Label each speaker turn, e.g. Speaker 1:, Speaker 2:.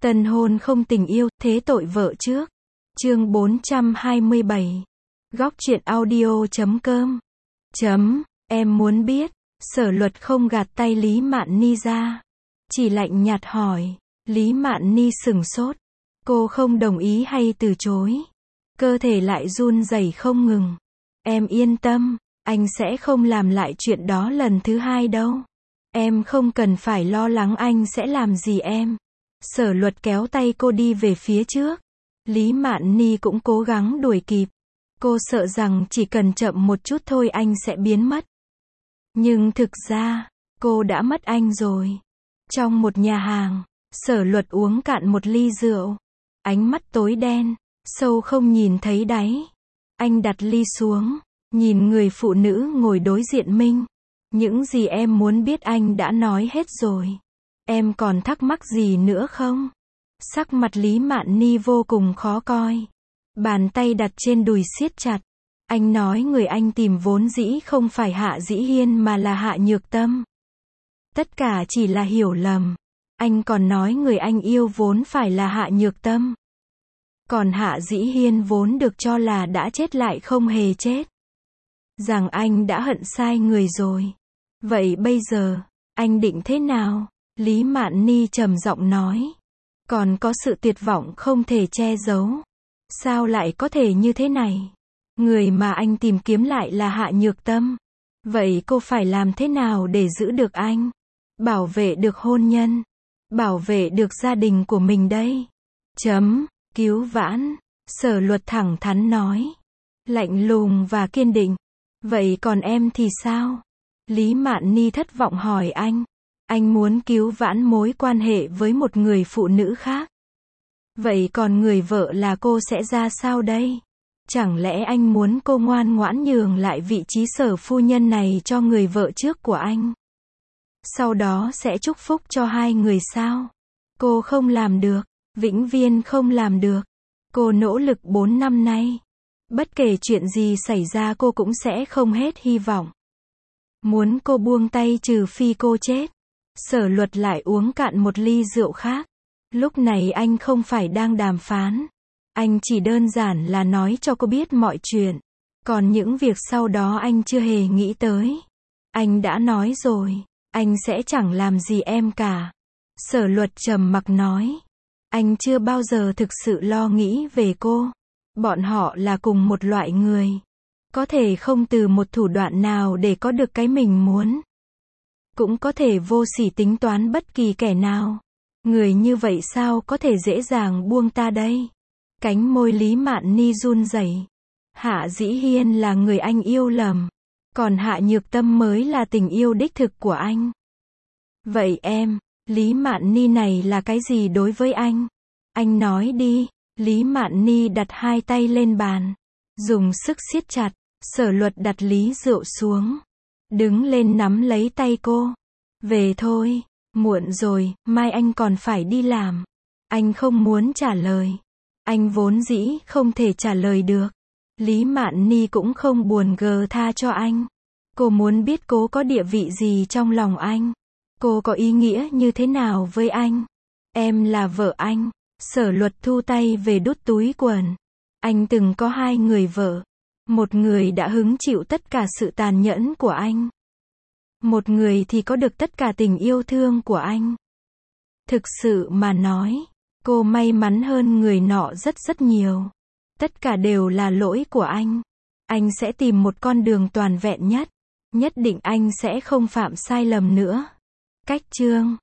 Speaker 1: Tân hôn không tình yêu, thế tội vợ trước. Chương 427. Góc truyện audio.com. Em muốn biết. Sở Luật không gạt tay Lý Mạn Ni ra. Chỉ lạnh nhạt hỏi. Lý Mạn Ni sửng sốt. Cô không đồng ý hay từ chối. Cơ thể lại run rẩy không ngừng. Em yên tâm, anh sẽ không làm lại chuyện đó lần thứ hai đâu. Em không cần phải lo lắng anh sẽ làm gì em. Sở Luật kéo tay cô đi về phía trước. Lý Mạn Ni cũng cố gắng đuổi kịp. Cô sợ rằng chỉ cần chậm một chút thôi anh sẽ biến mất. Nhưng thực ra, cô đã mất anh rồi. Trong một nhà hàng, Sở Luật uống cạn một ly rượu. Ánh mắt tối đen, sâu không nhìn thấy đáy. Anh đặt ly xuống, nhìn người phụ nữ ngồi đối diện mình. Những gì em muốn biết anh đã nói hết rồi. Em còn thắc mắc gì nữa không? Sắc mặt Lý Mạn Ni vô cùng khó coi. Bàn tay đặt trên đùi siết chặt. Anh nói người anh tìm vốn dĩ không phải Hạ Dĩ Hiên mà là Hạ Nhược Tâm. Tất cả chỉ là hiểu lầm. Anh còn nói người anh yêu vốn phải là Hạ Nhược Tâm. Còn Hạ Dĩ Hiên vốn được cho là đã chết lại không hề chết. Rằng anh đã hận sai người rồi. Vậy bây giờ, anh định thế nào? Lý Mạn Ni trầm giọng nói. Còn có sự tuyệt vọng không thể che giấu. Sao lại có thể như thế này? Người mà anh tìm kiếm lại là Hạ Nhược Tâm. Vậy cô phải làm thế nào để giữ được anh? Bảo vệ được hôn nhân. Bảo vệ được gia đình của mình đây. Cứu vãn. Sở Luật thẳng thắn nói. Lạnh lùng và kiên định. Vậy còn em thì sao? Lý Mạn Ni thất vọng hỏi anh. Anh muốn cứu vãn mối quan hệ với một người phụ nữ khác. Vậy còn người vợ là cô sẽ ra sao đây? Chẳng lẽ anh muốn cô ngoan ngoãn nhường lại vị trí sở phu nhân này cho người vợ trước của anh? Sau đó sẽ chúc phúc cho hai người sao? Cô không làm được. Vĩnh viễn không làm được. Cô nỗ lực 4 năm nay. Bất kể chuyện gì xảy ra cô cũng sẽ không hết hy vọng. Muốn cô buông tay trừ phi cô chết. Sở Luật lại uống cạn một ly rượu khác. Lúc này anh không phải đang đàm phán. Anh chỉ đơn giản là nói cho cô biết mọi chuyện. Còn những việc sau đó anh chưa hề nghĩ tới. Anh đã nói rồi, anh sẽ chẳng làm gì em cả. Sở Luật trầm mặc nói. Anh chưa bao giờ thực sự lo nghĩ về cô. Bọn họ là cùng một loại người. Có thể không từ một thủ đoạn nào để có được cái mình muốn. Cũng có thể vô sỉ tính toán bất kỳ kẻ nào. Người như vậy sao có thể dễ dàng buông ta đây? Cánh môi Lý Mạn Ni run rẩy. Hạ Dĩ Hiên là người anh yêu lầm. Còn Hạ Nhược Tâm mới là tình yêu đích thực của anh. Vậy em, Lý Mạn Ni này là cái gì đối với anh? Anh nói đi. Lý Mạn Ni đặt hai tay lên bàn. Dùng sức siết chặt. Sở Luật đặt ly rượu xuống. Đứng lên nắm lấy tay cô. Về thôi. Muộn rồi, mai anh còn phải đi làm. Anh không muốn trả lời. Anh vốn dĩ không thể trả lời được. Lý Mạn Ni cũng không buồn gờ tha cho anh. Cô muốn biết cô có địa vị gì trong lòng anh. Cô có ý nghĩa như thế nào với anh. Em là vợ anh. Sở Luật thu tay về đút túi quần. Anh từng có hai người vợ. Một người đã hứng chịu tất cả sự tàn nhẫn của anh. Một người thì có được tất cả tình yêu thương của anh. Thực sự mà nói, cô may mắn hơn người nọ rất rất nhiều. Tất cả đều là lỗi của anh. Anh sẽ tìm một con đường toàn vẹn nhất. Nhất định anh sẽ không phạm sai lầm nữa. Cách chương